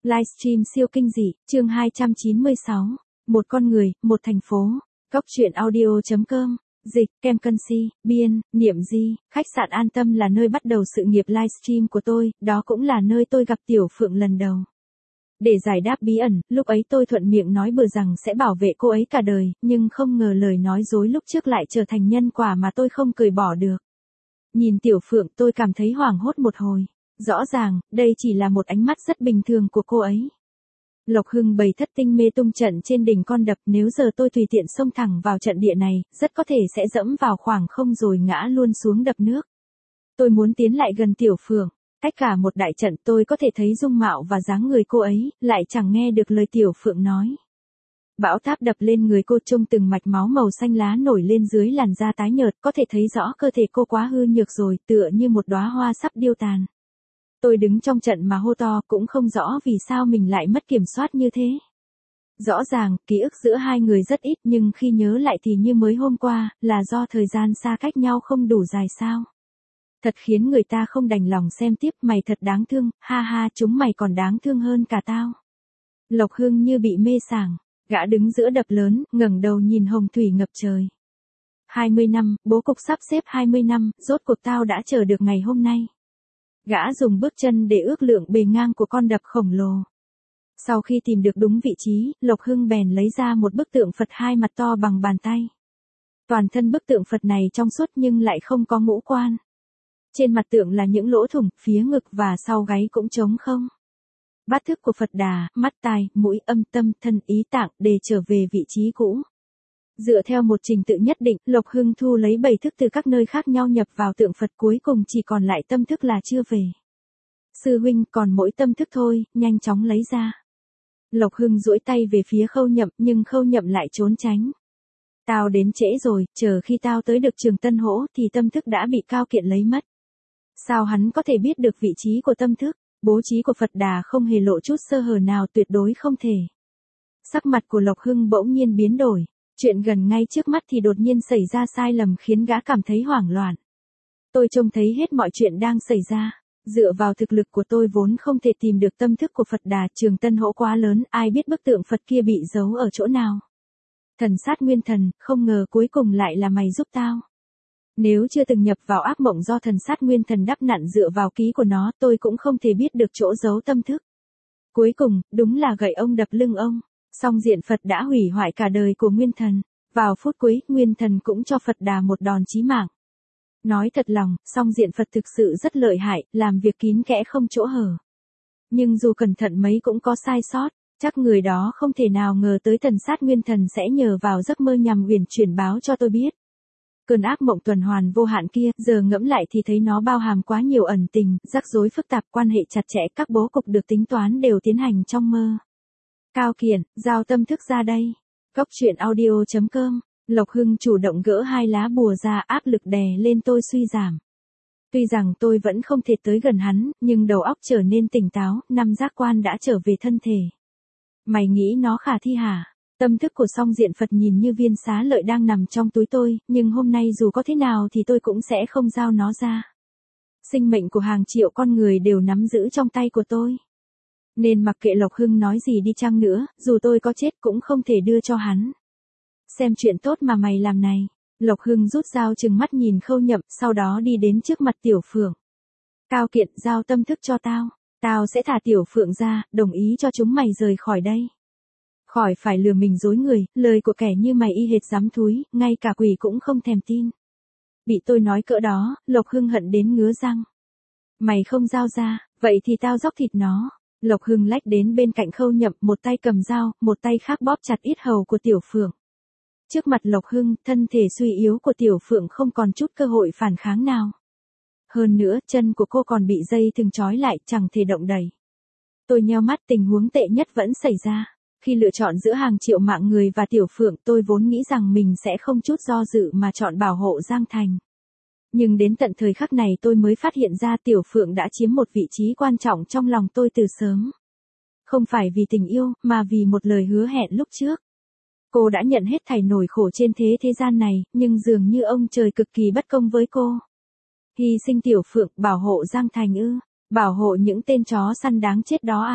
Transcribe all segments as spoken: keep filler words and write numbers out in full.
Livestream siêu kinh dị, chương hai trăm chín mươi sáu. Một con người, một thành phố. Góc truyện audio chấm com. Dịch, Kem Canxi, Biên, Niệm Di, khách sạn An Tâm là nơi bắt đầu sự nghiệp livestream của tôi, đó cũng là nơi tôi gặp Tiểu Phượng lần đầu. Để giải đáp bí ẩn, lúc ấy tôi thuận miệng nói bừa rằng sẽ bảo vệ cô ấy cả đời, nhưng không ngờ lời nói dối lúc trước lại trở thành nhân quả mà tôi không cười bỏ được. Nhìn Tiểu Phượng tôi cảm thấy hoảng hốt một hồi. Rõ ràng, đây chỉ là một ánh mắt rất bình thường của cô ấy. Lộc Hưng bày thất tinh mê tung trận trên đỉnh con đập, nếu giờ tôi tùy tiện xông thẳng vào trận địa này, rất có thể sẽ dẫm vào khoảng không rồi ngã luôn xuống đập nước. Tôi muốn tiến lại gần Tiểu Phượng, cách cả một đại trận tôi có thể thấy dung mạo và dáng người cô ấy, lại chẳng nghe được lời Tiểu Phượng nói. Bão táp đập lên người cô, trông từng mạch máu màu xanh lá nổi lên dưới làn da tái nhợt, có thể thấy rõ cơ thể cô quá hư nhược rồi, tựa như một đóa hoa sắp điêu tàn. Tôi đứng trong trận mà hô to, cũng không rõ vì sao mình lại mất kiểm soát như thế. Rõ ràng, ký ức giữa hai người rất ít, nhưng khi nhớ lại thì như mới hôm qua, là do thời gian xa cách nhau không đủ dài sao. Thật khiến người ta không đành lòng xem tiếp, mày thật đáng thương, ha ha, chúng mày còn đáng thương hơn cả tao. Lộc Hưng như bị mê sảng, gã đứng giữa đập lớn, ngẩng đầu nhìn hồng thủy ngập trời. hai mươi năm, bố cục sắp xếp hai mươi năm, rốt cuộc tao đã chờ được ngày hôm nay. Gã dùng bước chân để ước lượng bề ngang của con đập khổng lồ. Sau khi tìm được đúng vị trí, Lộc Hưng bèn lấy ra một bức tượng Phật hai mặt to bằng bàn tay. Toàn thân bức tượng Phật này trong suốt nhưng lại không có ngũ quan. Trên mặt tượng là những lỗ thủng, phía ngực và sau gáy cũng trống không. Bát thức của Phật Đà, mắt tai, mũi, âm tâm, thân, ý tạng để trở về vị trí cũ. Dựa theo một trình tự nhất định, Lộc Hưng thu lấy bảy thức từ các nơi khác nhau nhập vào tượng Phật, cuối cùng chỉ còn lại tâm thức là chưa về. Sư huynh, còn mỗi tâm thức thôi, nhanh chóng lấy ra. Lộc Hưng duỗi tay về phía Khâu Nhậm, nhưng Khâu Nhậm lại trốn tránh. Tao đến trễ rồi, chờ khi tao tới được trường Tân Hỗ thì tâm thức đã bị Cao Kiện lấy mất. Sao hắn có thể biết được vị trí của tâm thức? Bố trí của Phật Đà không hề lộ chút sơ hở nào, tuyệt đối không thể. Sắc mặt của Lộc Hưng bỗng nhiên biến đổi. Chuyện gần ngay trước mắt thì đột nhiên xảy ra sai lầm khiến gã cảm thấy hoảng loạn. Tôi trông thấy hết mọi chuyện đang xảy ra. Dựa vào thực lực của tôi vốn không thể tìm được tâm thức của Phật Đà, trường Tân Hỗ quá lớn, ai biết bức tượng Phật kia bị giấu ở chỗ nào. Thần sát nguyên thần, không ngờ cuối cùng lại là mày giúp tao. Nếu chưa từng nhập vào ác mộng do thần sát nguyên thần đắp nặn dựa vào ký của nó, tôi cũng không thể biết được chỗ giấu tâm thức. Cuối cùng, đúng là gậy ông đập lưng ông. Song diện Phật đã hủy hoại cả đời của Nguyên Thần. Vào phút cuối, Nguyên Thần cũng cho Phật Đà một đòn chí mạng. Nói thật lòng, song diện Phật thực sự rất lợi hại, làm việc kín kẽ không chỗ hở. Nhưng dù cẩn thận mấy cũng có sai sót, chắc người đó không thể nào ngờ tới thần sát Nguyên Thần sẽ nhờ vào giấc mơ nhằm uyển chuyển báo cho tôi biết. Cơn ác mộng tuần hoàn vô hạn kia, giờ ngẫm lại thì thấy nó bao hàm quá nhiều ẩn tình, rắc rối phức tạp, quan hệ chặt chẽ, các bố cục được tính toán đều tiến hành trong mơ. Cao Kiện, giao tâm thức ra đây. Góc truyện audio chấm com. Lộc Hưng chủ động gỡ hai lá bùa ra, áp lực đè lên tôi suy giảm. Tuy rằng tôi vẫn không thể tới gần hắn, nhưng đầu óc trở nên tỉnh táo, năm giác quan đã trở về thân thể. Mày nghĩ nó khả thi hả? Tâm thức của song diện Phật nhìn như viên xá lợi đang nằm trong túi tôi, nhưng hôm nay dù có thế nào thì tôi cũng sẽ không giao nó ra. Sinh mệnh của hàng triệu con người đều nắm giữ trong tay của tôi. Nên mặc kệ Lộc Hưng nói gì đi chăng nữa, dù tôi có chết cũng không thể đưa cho hắn. Xem chuyện tốt mà mày làm này. Lộc Hưng rút dao trừng mắt nhìn Khâu Nhậm, sau đó đi đến trước mặt Tiểu Phượng. Cao Kiện, giao tâm thức cho tao. Tao sẽ thả Tiểu Phượng ra, đồng ý cho chúng mày rời khỏi đây. Khỏi phải lừa mình dối người, lời của kẻ như mày y hệt dám thúi, ngay cả quỷ cũng không thèm tin. Bị tôi nói cỡ đó, Lộc Hưng hận đến ngứa răng. Mày không giao ra, vậy thì tao dóc thịt nó. Lộc Hưng lách đến bên cạnh Khâu Nhậm, một tay cầm dao, một tay khác bóp chặt yết hầu của Tiểu Phượng. Trước mặt Lộc Hưng, thân thể suy yếu của Tiểu Phượng không còn chút cơ hội phản kháng nào. Hơn nữa, chân của cô còn bị dây thừng trói lại, chẳng thể động đậy. Tôi nheo mắt, tình huống tệ nhất vẫn xảy ra. Khi lựa chọn giữa hàng triệu mạng người và Tiểu Phượng, tôi vốn nghĩ rằng mình sẽ không chút do dự mà chọn bảo hộ Giang Thành. Nhưng đến tận thời khắc này tôi mới phát hiện ra Tiểu Phượng đã chiếm một vị trí quan trọng trong lòng tôi từ sớm. Không phải vì tình yêu, mà vì một lời hứa hẹn lúc trước. Cô đã nhận hết thảy nỗi khổ trên thế thế gian này, nhưng dường như ông trời cực kỳ bất công với cô. Hy sinh Tiểu Phượng, bảo hộ Giang Thành ư, bảo hộ những tên chó săn đáng chết đó à.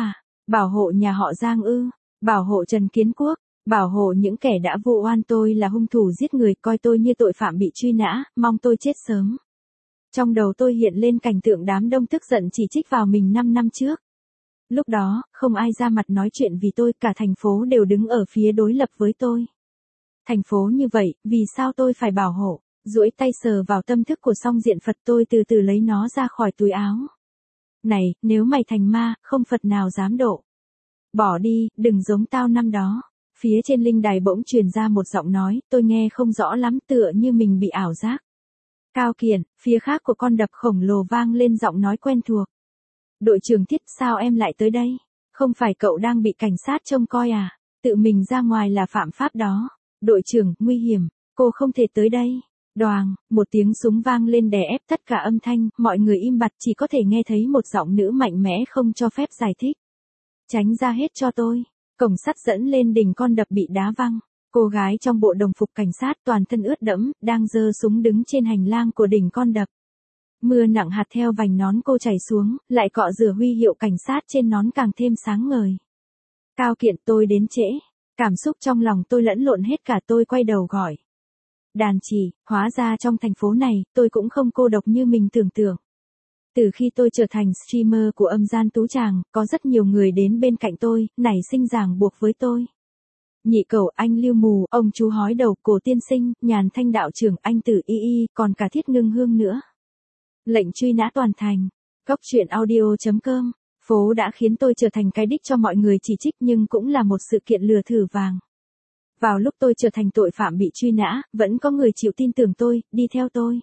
Bảo hộ nhà họ Giang ư? Bảo hộ Trần Kiến Quốc? Bảo hộ những kẻ đã vu oan tôi là hung thủ giết người, coi tôi như tội phạm bị truy nã, mong tôi chết sớm. Trong đầu tôi hiện lên cảnh tượng đám đông tức giận chỉ trích vào mình năm năm trước. Lúc đó, không ai ra mặt nói chuyện vì tôi, cả thành phố đều đứng ở phía đối lập với tôi. Thành phố như vậy, vì sao tôi phải bảo hộ? Duỗi tay sờ vào tâm thức của song diện Phật, tôi từ từ lấy nó ra khỏi túi áo. Này, nếu mày thành ma, không Phật nào dám độ. Bỏ đi, đừng giống tao năm đó. Phía trên linh đài bỗng truyền ra một giọng nói, tôi nghe không rõ lắm, tựa như mình bị ảo giác. Cao Kiển, phía khác của con đập khổng lồ vang lên giọng nói quen thuộc. Đội trưởng Thiết, sao em lại tới đây? Không phải cậu đang bị cảnh sát trông coi à? Tự mình ra ngoài là phạm pháp đó. Đội trưởng, nguy hiểm, cô không thể tới đây. Đoàng, một tiếng súng vang lên đè ép tất cả âm thanh, mọi người im bặt, chỉ có thể nghe thấy một giọng nữ mạnh mẽ không cho phép giải thích. Tránh ra hết cho tôi. Cổng sắt dẫn lên đỉnh con đập bị đá văng. Cô gái trong bộ đồng phục cảnh sát toàn thân ướt đẫm, đang giơ súng đứng trên hành lang của đỉnh con đập. Mưa nặng hạt theo vành nón cô chảy xuống, lại cọ rửa huy hiệu cảnh sát trên nón càng thêm sáng ngời. Cao Kiển, tôi đến trễ. Cảm xúc trong lòng tôi lẫn lộn hết cả, tôi quay đầu gọi. Đàn chỉ, hóa ra trong thành phố này, tôi cũng không cô độc như mình tưởng tượng. Từ khi tôi trở thành streamer của âm gian tú tràng, có rất nhiều người đến bên cạnh tôi, nảy sinh ràng buộc với tôi. Nhị Cẩu, anh Lưu Mù, ông chú hói đầu, Cổ Tiên Sinh, Nhàn Thanh đạo trưởng, anh Tử Y Y, còn cả Thiết Ngưng Hương nữa. Lệnh truy nã toàn thành. Góc truyện audio chấm com. Phố đã khiến tôi trở thành cái đích cho mọi người chỉ trích, nhưng cũng là một sự kiện lừa thử vàng. Vào lúc tôi trở thành tội phạm bị truy nã, vẫn có người chịu tin tưởng tôi, đi theo tôi.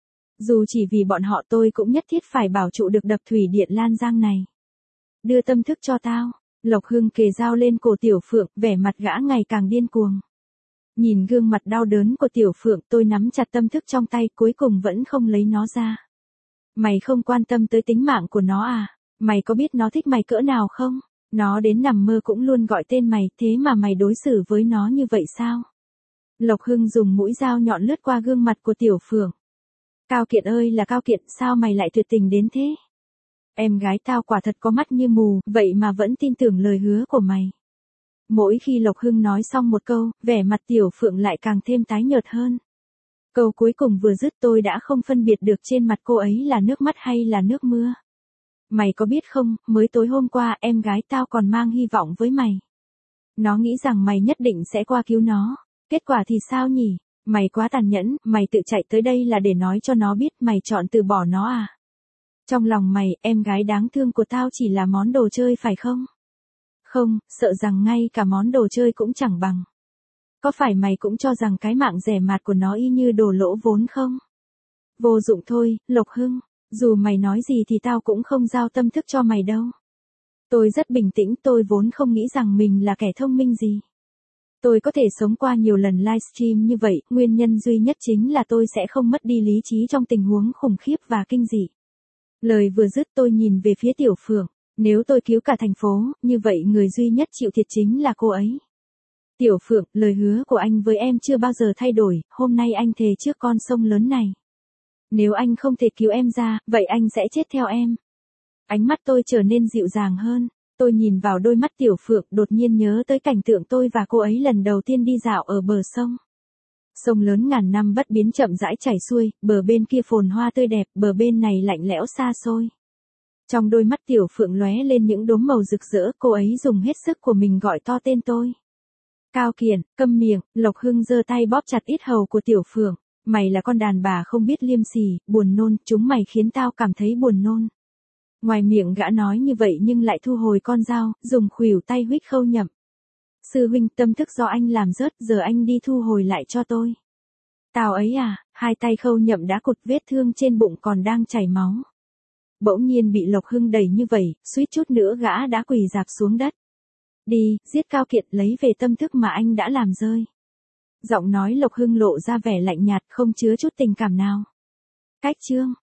Dù chỉ vì bọn họ tôi cũng nhất thiết phải bảo trụ được đập thủy điện Lan Giang này. Đưa tâm thức cho tao. Lộc Hưng kề dao lên cổ Tiểu Phượng, vẻ mặt gã ngày càng điên cuồng. Nhìn gương mặt đau đớn của Tiểu Phượng, tôi nắm chặt tâm thức trong tay, cuối cùng vẫn không lấy nó ra. Mày không quan tâm tới tính mạng của nó à? Mày có biết nó thích mày cỡ nào không? Nó đến nằm mơ cũng luôn gọi tên mày, thế mà mày đối xử với nó như vậy sao? Lộc Hưng dùng mũi dao nhọn lướt qua gương mặt của Tiểu Phượng. Cao Kiệt ơi là Cao Kiệt, sao mày lại tuyệt tình đến thế? Em gái tao quả thật có mắt như mù, vậy mà vẫn tin tưởng lời hứa của mày. Mỗi khi Lộc Hưng nói xong một câu, vẻ mặt Tiểu Phượng lại càng thêm tái nhợt hơn. Câu cuối cùng vừa dứt tôi đã không phân biệt được trên mặt cô ấy là nước mắt hay là nước mưa. Mày có biết không, mới tối hôm qua em gái tao còn mang hy vọng với mày. Nó nghĩ rằng mày nhất định sẽ qua cứu nó. Kết quả thì sao nhỉ? Mày quá tàn nhẫn, mày tự chạy tới đây là để nói cho nó biết mày chọn từ bỏ nó à? Trong lòng mày, em gái đáng thương của tao chỉ là món đồ chơi phải không? Không, sợ rằng ngay cả món đồ chơi cũng chẳng bằng. Có phải mày cũng cho rằng cái mạng rẻ mạt của nó y như đồ lỗ vốn không? Vô dụng thôi, Lộc Hưng, dù mày nói gì thì tao cũng không giao tâm thức cho mày đâu. Tôi rất bình tĩnh, tôi vốn không nghĩ rằng mình là kẻ thông minh gì. Tôi có thể sống qua nhiều lần livestream như vậy, nguyên nhân duy nhất chính là tôi sẽ không mất đi lý trí trong tình huống khủng khiếp và kinh dị. Lời vừa dứt tôi nhìn về phía Tiểu Phượng, nếu tôi cứu cả thành phố, như vậy người duy nhất chịu thiệt chính là cô ấy. Tiểu Phượng, lời hứa của anh với em chưa bao giờ thay đổi, hôm nay anh thề trước con sông lớn này. Nếu anh không thể cứu em ra, vậy anh sẽ chết theo em. Ánh mắt tôi trở nên dịu dàng hơn, tôi nhìn vào đôi mắt Tiểu Phượng, đột nhiên nhớ tới cảnh tượng tôi và cô ấy lần đầu tiên đi dạo ở bờ sông. Sông lớn ngàn năm bất biến chậm rãi chảy xuôi, bờ bên kia phồn hoa tươi đẹp, bờ bên này lạnh lẽo xa xôi. Trong đôi mắt Tiểu Phượng lóe lên những đốm màu rực rỡ, cô ấy dùng hết sức của mình gọi to tên tôi. Cao Kiển, câm miệng, Lộc Hưng giơ tay bóp chặt yết hầu của Tiểu Phượng. Mày là con đàn bà không biết liêm sỉ, buồn nôn, chúng mày khiến tao cảm thấy buồn nôn. Ngoài miệng gã nói như vậy nhưng lại thu hồi con dao, dùng khuỷu tay huých Khâu Nhậm. Sư huynh, tâm thức do anh làm rớt, giờ anh đi thu hồi lại cho tôi. Tao ấy à, hai tay Khâu Nhậm đã cụt, vết thương trên bụng còn đang chảy máu. Bỗng nhiên bị Lộc Hưng đẩy như vậy, suýt chút nữa gã đã quỳ rạp xuống đất. Đi, giết Cao Kiệt, lấy về tâm thức mà anh đã làm rơi. Giọng nói Lộc Hưng lộ ra vẻ lạnh nhạt, không chứa chút tình cảm nào. Cách chương